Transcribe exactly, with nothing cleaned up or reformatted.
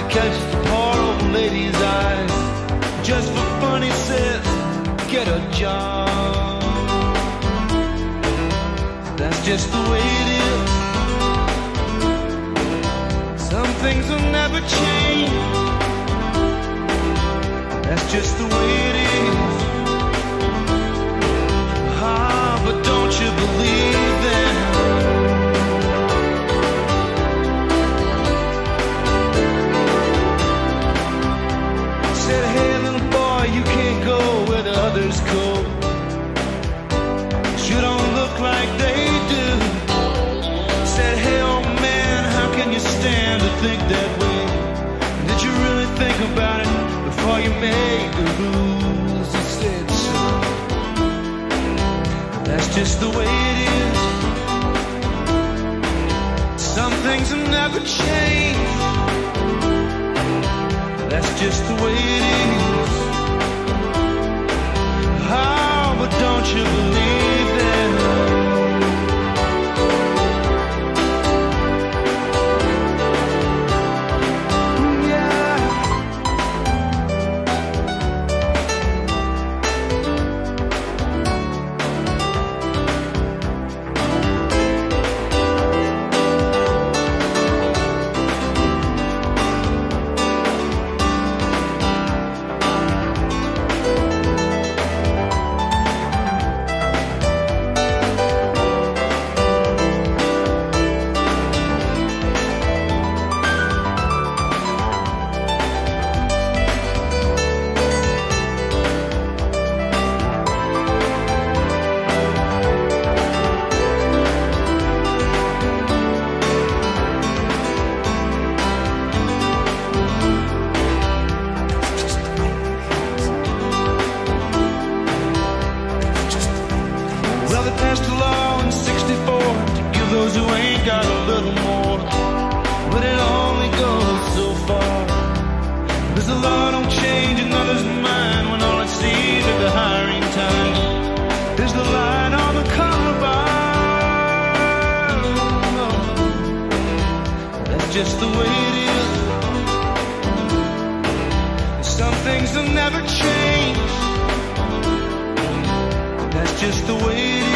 catches the poor old lady's eyes. Just for fun, he says, get a job. That's just the way it is. Some things will never change. That's just the way it is. Ah, but don't you believe that? Said, hey little boy, you can't go where the others go. You don't look like they do. Said, hey old man, how can you stand to think that way? Did you really think about it before you made the rules? He said, son, that's just the way it is. Some things will never change. That's just the way it is. Oh, but don't you believe that? Just the way it is. Some things will never change. That's just the way it is.